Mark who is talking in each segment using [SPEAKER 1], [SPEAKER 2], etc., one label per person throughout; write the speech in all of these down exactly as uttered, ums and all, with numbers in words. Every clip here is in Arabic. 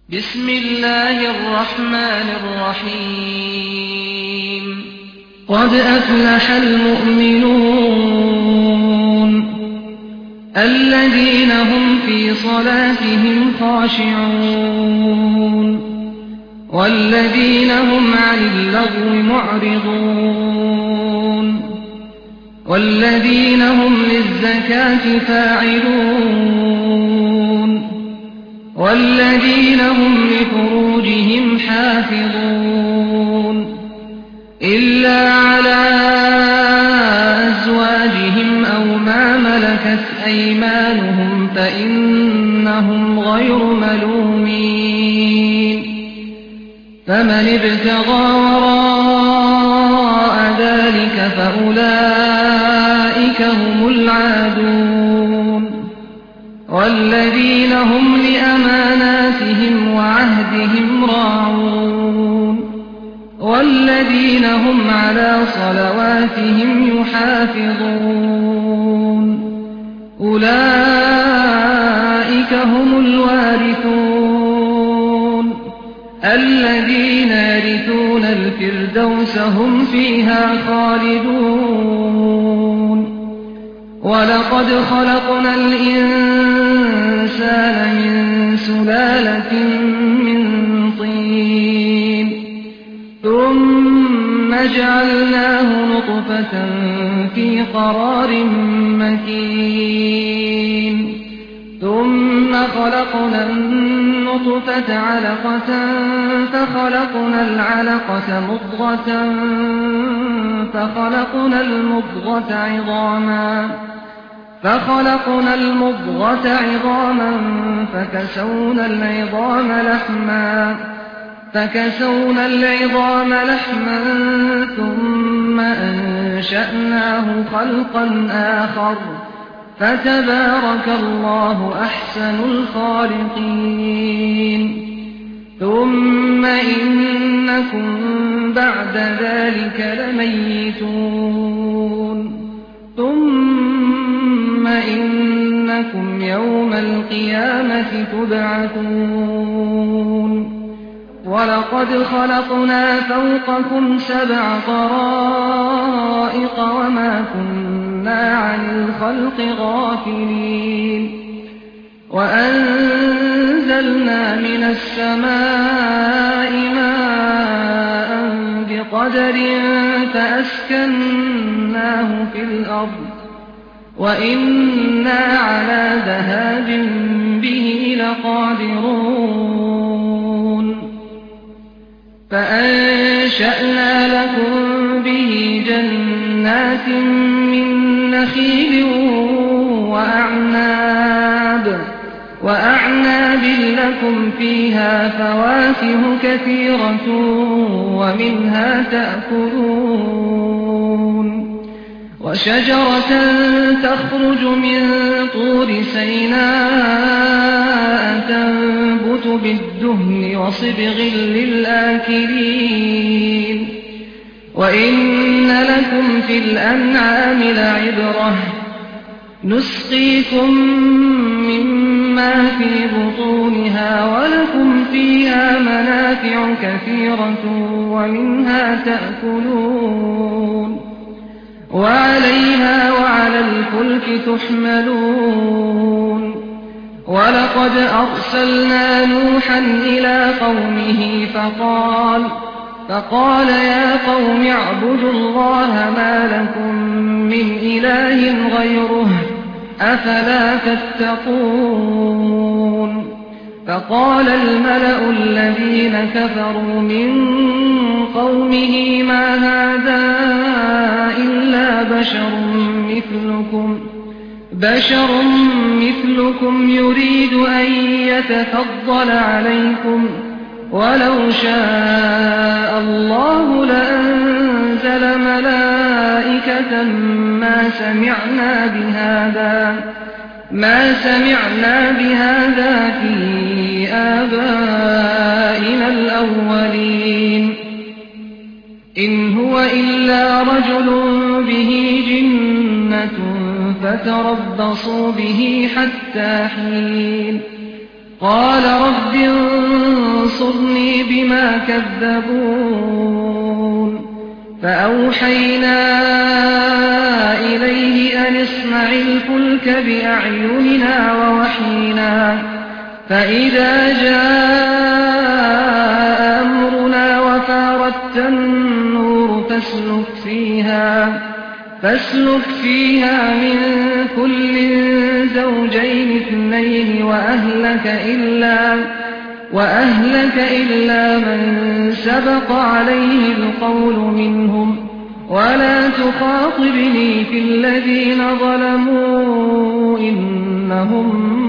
[SPEAKER 1] بسم الله الرحمن الرحيم قد أفلح المؤمنون الذين هم في صلاتهم خاشعون والذين هم عن اللغو معرضون والذين هم للزكاة فاعلون والذين هم لفروجهم حافظون إلا على أزواجهم أو ما ملكت أيمانهم فإنهم غير ملومين فمن ابتغى وراء ذلك فأولئك هم العادون والذين هم لأماناتهم وعهدهم راعون والذين هم على صلواتهم يحافظون أولئك هم الوارثون الذين يرثون الفردوس هم فيها خالدون ولقد خلقنا الإنسان من سلالة من طين ثم جعلناه نطفة في قرار مكين ثم خلقنا النطفة علقة فخلقنا العلقة مضغة فخلقنا المضغة عظاما فخلقنا المضغة عظاما فكسونا العظام لحما فكسونا العظام لحما ثم أنشأناه خلقا آخر فتبارك الله أحسن الخالقين ثم إنكم بعد ذلك لميتون ثم إنكم يوم القيامة تبعثون ولقد خلقنا فوقكم سبع طرائق وما كنا عن الخلق غافلين وأنزلنا من السماء ماء بقدر فأسكناه في الأرض وإنا على ذهاب به لقادرون فأنشأنا لكم به جنات من نخيل وأعناب وأعناب لكم فيها فواكه كثيرة ومنها تأكلون وشجرة تخرج من طور سيناء تنبت بالدهن وصبغ للآكلين وإن لكم في الأنعام لعبرة نسقيكم مما في بطونها ولكم فيها منافع كثيرة ومنها تأكلون وعليها وعلى الفلك تحملون ولقد أرسلنا نوحا إلى قومه فقال فقال يا قوم اعبدوا الله ما لكم من إله غيره أفلا تتقون فقال الملأ الذين كفروا من قومه ما هذا إلا بشر مثلكم بشر مثلكم يريد أن يتفضل عليكم ولو شاء الله لأنزل ملائكة ما سمعنا بهذا ما سمعنا بهذا في آبائنا الأولين إن هو إلا رجل به جنة فتربصوا به حتى حين قال رب انظرني انصرني بما كذبون فأوحينا إليه أن اصنع الفلك بأعيننا ووحينا فإذا جاء أمرنا وفاردت النور فاسلك فيها فاسلك فيها من كل زوجين اثنين وأهلك إلا وأهلك إلا من سبق عليه القول منهم ولا تخاطبني في الذين ظلموا إنهم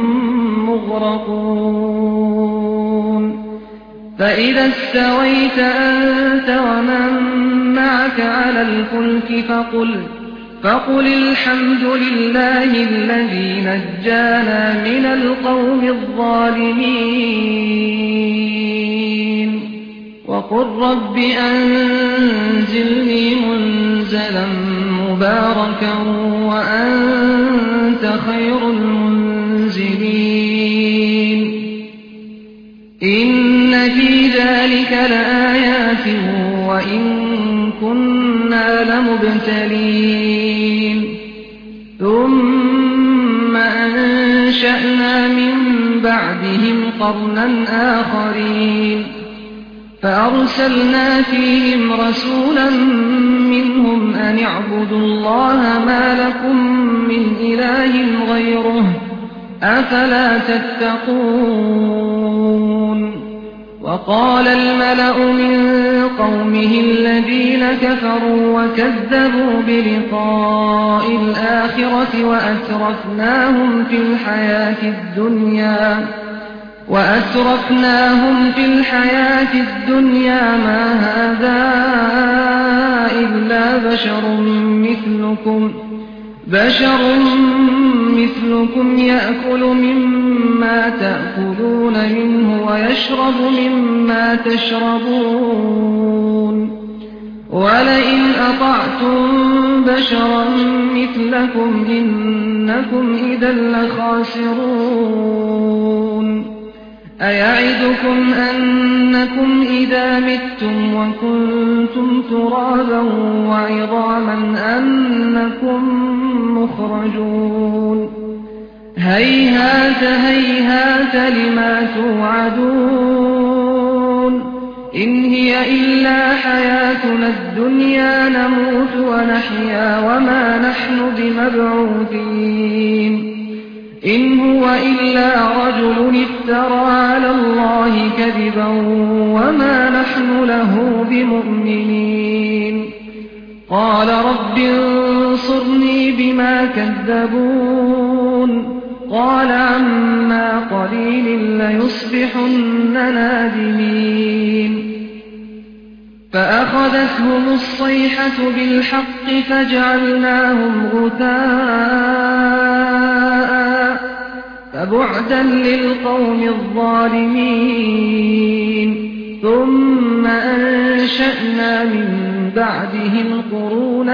[SPEAKER 1] مغرقون فإذا استويت أنت ومن معك على الفلك فقل فقل الحمد لله الذي نجانا من القوم الظالمين وقل رب أنزلني منزلا مباركا وأنت خير المنزلين إن في ذلك لآيات وإن كنا لمبتلين ثم أنشأنا من بعدهم قرنا آخرين فأرسلنا فيهم رسولا منهم أن اعبدوا الله ما لكم من إله غيره أفلا تتقون وقال الملأ من قومه الذين كفروا وكذبوا بلقاء الآخرة وأترفناهم في الحياة الدنيا وأترفناهم في الحياة الدنيا ما هذا إلا بشر مثلكم بشر مثلكم يأكل مما تأكلون منه ويشرب مما تشربون ولئن أطعتم بشرا مثلكم إنكم إذا لخاسرون أيعدكم أنكم إذا متم وكنتم ترابا وعظاما أنكم مخرجون هيهات هيهات لما توعدون إن هي إلا حياتنا الدنيا نموت ونحيا وما نحن بمبعوثين إن هو إلا رجل افترى على الله كذبا وما نحن له بمؤمنين قال رب انصرني بما كذبون قال عما قليل ليصبحن نادمين فأخذتهم الصيحة بالحق فجعلناهم غثاء فبعدا للقوم الظالمين ثم أنشأنا من بعدهم قرونا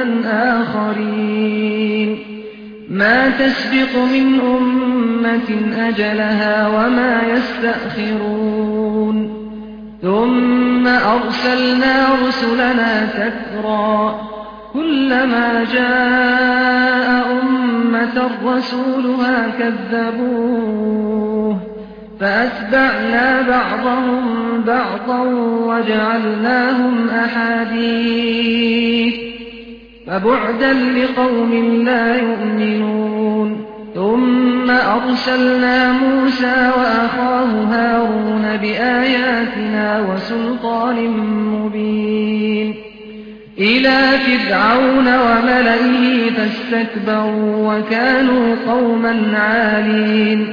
[SPEAKER 1] آخرين ما تسبق من أمة أجلها وما يستأخرون ثم أرسلنا رسلنا تترى كلما جاء أمة رسولها كذبوه فأتبعنا بعضهم بعضا وجعلناهم أحاديث فبعدا لقوم لا يؤمنون ثم أرسلنا موسى وأخاه هارون بآياتنا وسلطان مبين إلى فرعون وملئه فاستكبروا وكانوا قوما عالين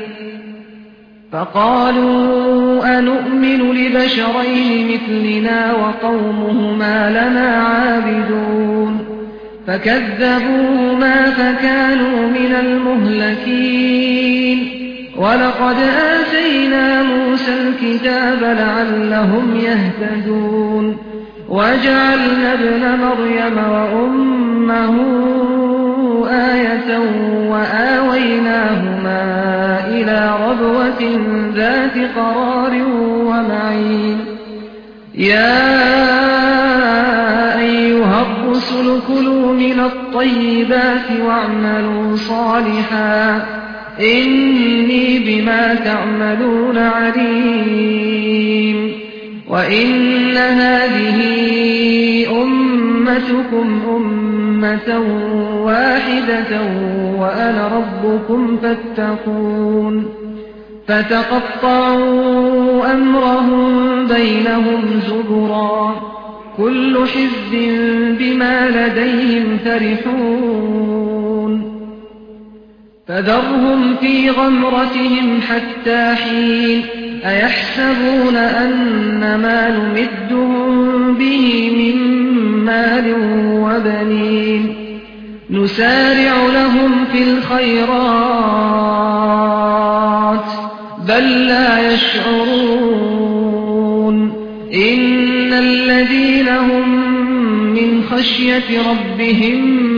[SPEAKER 1] فقالوا أنؤمن لبشرين مثلنا وقومهما لنا عابدون فكذبوهما فكانوا من المهلكين ولقد آتينا موسى الكتاب لعلهم يهتدون وجعلنا ابن مريم وأمه آية وآويناهما إلى ربوة ذات قرار ومعين يا أيها الرسل كلوا من الطيبات واعملوا صالحا إني بما تعملون عليم وإن هذه أمتكم أمة واحدة وأنا ربكم فاتقون فتقطعوا أمرهم بينهم زبرا كل حزب بما لديهم فرحون فذرهم في غمرتهم حتى حين أيحسبون أن ما نمدهم به من مال وبنين نسارع لهم في الخيرات بل لا يشعرون إن الذين هم من خشية ربهم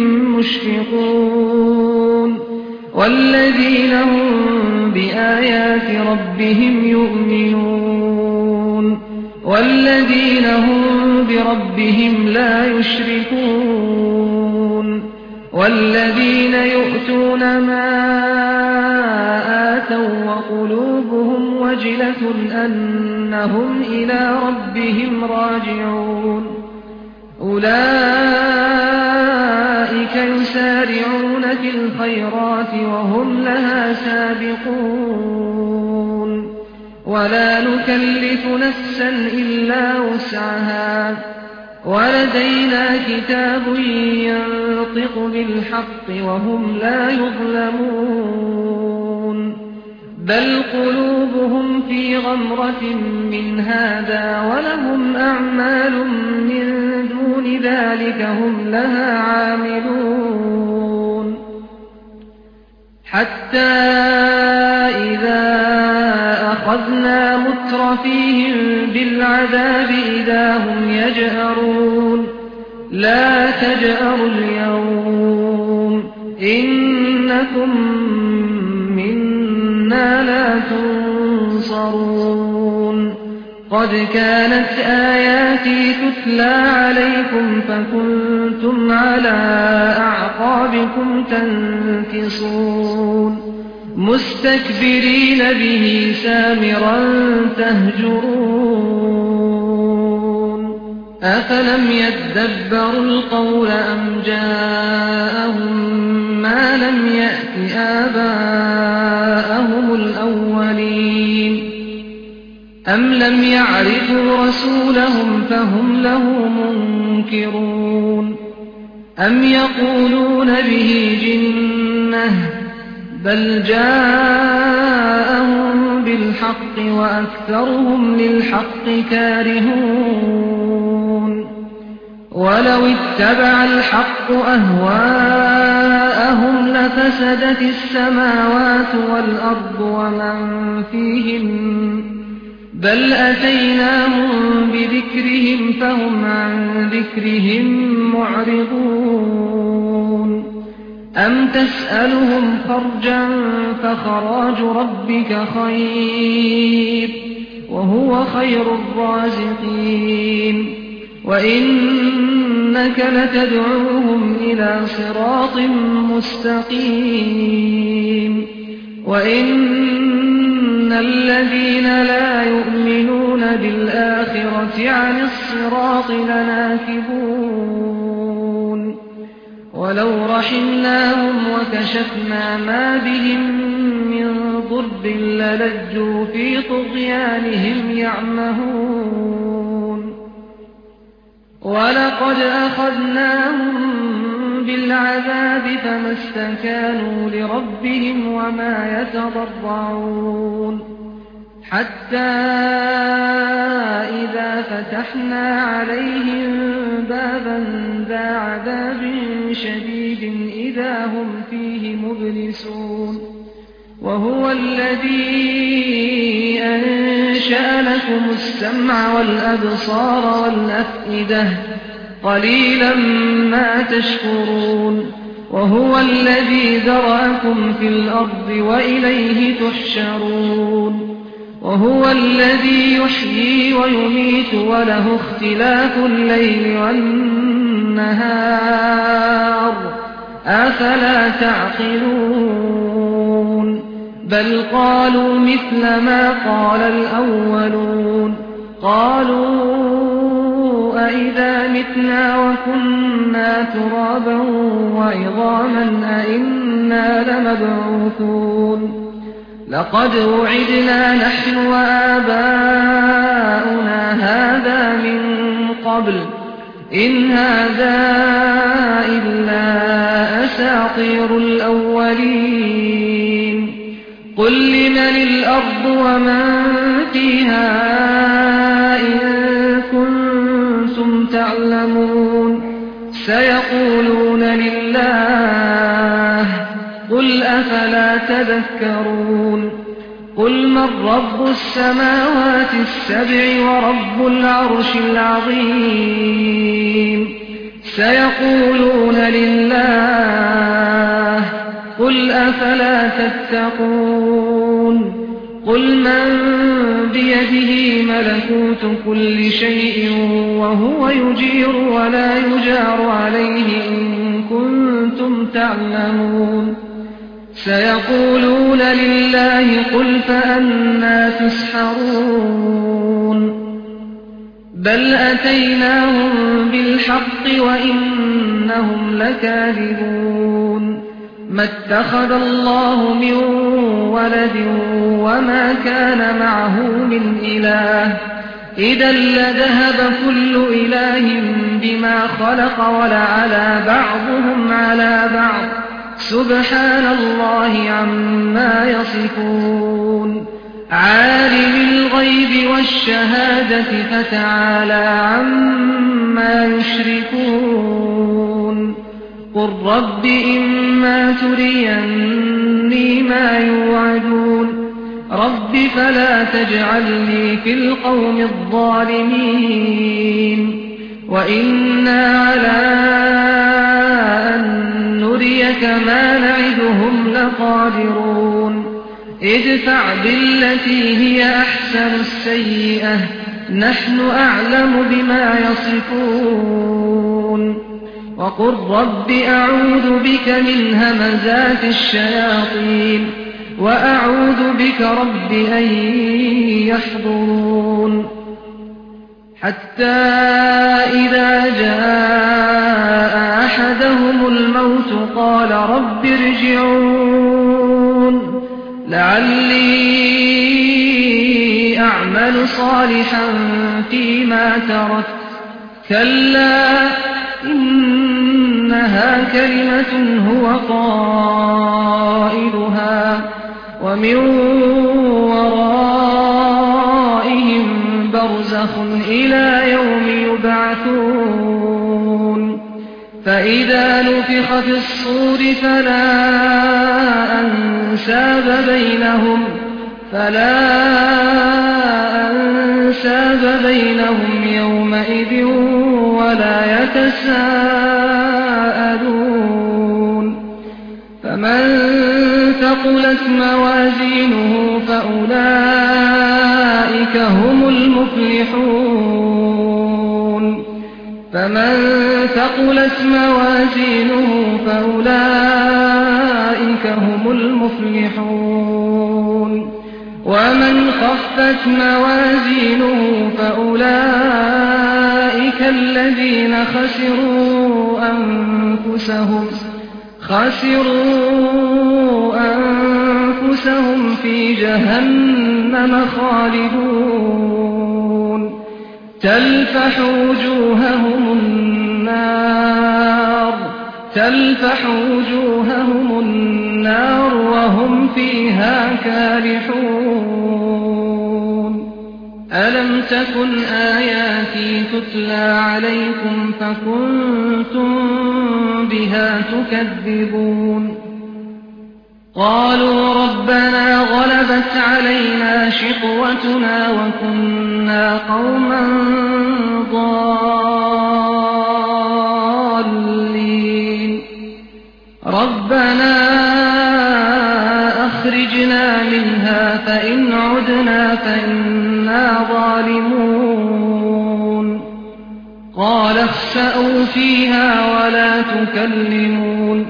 [SPEAKER 1] مشفقون والذين هم بآيات ربهم يؤمنون والذين هم بربهم لا يشركون والذين يؤتون ما آتوا وقلوبهم وجلة أنهم إلى ربهم راجعون أولئك يسارعون في الخيرات وهم لها سابقون ولا نكلف نفسا إلا وسعها ولدينا كتاب ينطق بالحق وهم لا يظلمون بل قلوبهم في غمرة من هذا ولهم أعمال من دون ذلك هم لها عاملون حتى إذا أخذنا مترفيهم بالعذاب إذا هم يجأرون لا تجأروا اليوم إنكم منا لا تنصرون قد كانت آياتي تتلى عليكم فكنتم على أعقابكم تنكصون مستكبرين به سامرا تهجرون أفلم يدبروا القول أم جاءهم ما لم يأت آباءهم الأولين أم لم يعرفوا رسولهم فهم له منكرون أم يقولون به جنة بل جاءهم بالحق وأكثرهم للحق كارهون ولو اتبع الحق أهواءهم لفسدت السماوات والأرض ومن فيهن بل أتيناهم بذكرهم فهم عن ذكرهم معرضون أم تسألهم خرجا فخراج ربك خير وهو خير الرازقين وإنك لتدعوهم إلى صراط مستقيم وإن الذين لا يؤمنون بالآخرة عن الصراط لناكبون ولو رحمناهم وكشفنا ما بهم من ضر للجوا في طغيانهم يعمهون ولقد أخذناهم بالعذاب فما استكانوا لربهم وما يتضرعون حتى إذا فتحنا عليهم بابا ذا عذاب شديد إذا هم فيه مبلسون وهو الذي أنشأ لكم السمع والأبصار والأفئدة قليلا ما تشكرون وهو الذي ذرأكم في الأرض وإليه تحشرون وهو الذي يحيي ويميت وله اختلاف الليل والنهار أفلا تعقلون بل قالوا مثل ما قال الأولون قالوا أئذا متنا وكنا ترابا وعظاما أئنا لمبعوثون لقد وعدنا نحن وآباؤنا هذا من قبل إن هذا إلا أساطير الأولين قل لمن الأرض ومن فيها إن كنتم تعلمون سيقولون لله قل أفلا تذكرون قل من رب السماوات السبع ورب العرش العظيم سيقولون لله قل أفلا تتقون قل من بيده ملكوت كل شيء وهو يجير ولا يجار عليه إن كنتم تعلمون سيقولون لله قل فأنى تسحرون بل أتيناهم بالحق وإنهم لكاذبون ما اتخذ الله من ولد وما كان معه من إله إذا لذهب كل إله بما خلق ولعلى بعضهم على بعض سبحان الله عما يصفون عالم الغيب والشهادة فتعالى عما يشركون قل رب إما تريني ما يوعدون رب فلا تجعلني في القوم الظالمين وإنا على أن نريك ما نعدهم لقادرون ادفع بالتي هي أحسن السيئة نحن أعلم بما يصفون وقل رب أعوذ بك من همزات الشياطين وأعوذ بك رب أن يحضرون حتى إذا جاء أحدهم الموت قال رب ارجعون لعلي أعمل صالحا فيما تركت كلا إنها كلمة هو قائلها ومن ورائهم برزخ إلى يوم يبعثون فإذا نفخ في الصور فلا أنساب بينهم فلا أنساب بينهم يومئذ ولا يتساءلون فمن ثقلت موازينه فأولئك هم المفلحون فمن ثقلت موازينه فأولئك هم المفلحون ومن خفت موازينه فأولئك الذين خسروا أنفسهم خسروا أنفسهم في جهنم خالدون تلفح وجوههم النار تلفح وجوههم النار وهم فيها كالحون ألم تكن آياتي تتلى عليكم فكنتم بها تكذبون قالوا ربنا غلبت علينا شقوتنا وكنا قوما ضالين ربنا أخرجنا منها فإن عدنا فإنا ظالمون قال اخسأوا فيها ولا تكلمون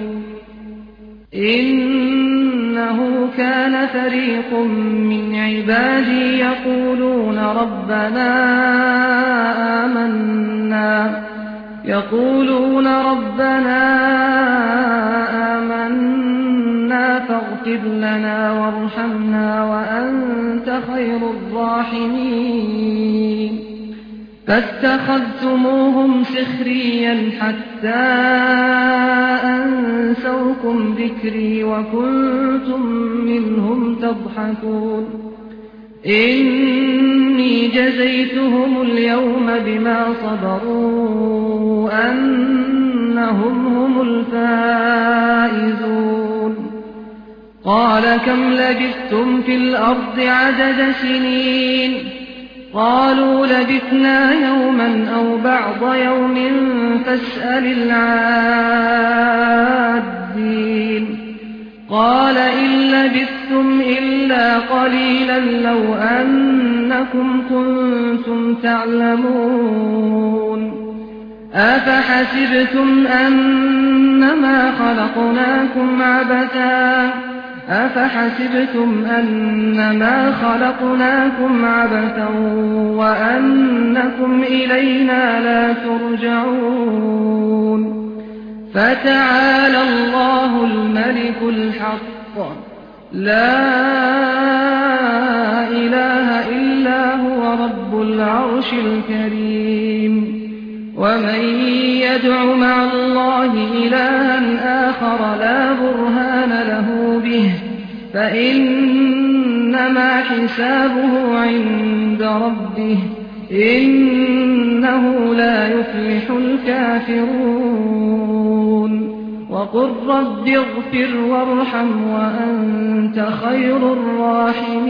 [SPEAKER 1] إنه كان فريق من عبادي يقولون ربنا آمنا يقولون ربنا آمنا فاغفر لنا وارحمنا وأنت خير الراحمين فاتخذتموهم سخريا حتى أنسوكم ذكري وكنتم منهم تضحكون إني جزيتهم اليوم بما صبروا أنهم هم الفائزون قال كم لبثتم في الأرض عدد سنين قالوا لبثنا يوما أو بعض يوم فاسأل العادين قال إن لبثتم إلا قليلا لو أنكم كنتم تعلمون أفحسبتم أنما خلقناكم عبثا أفحسبتم أنما خلقناكم عبثا وأنكم إلينا لا ترجعون فتعالى الله الملك الحق لا إله إلا هو رب العرش الكريم ومن يدع مع الله إلها آخر لا برهان له به فإنما حسابه عند ربه إنه لا يفلح الكافرون وقل رب اغفر وارحم وأنت خير الراحمين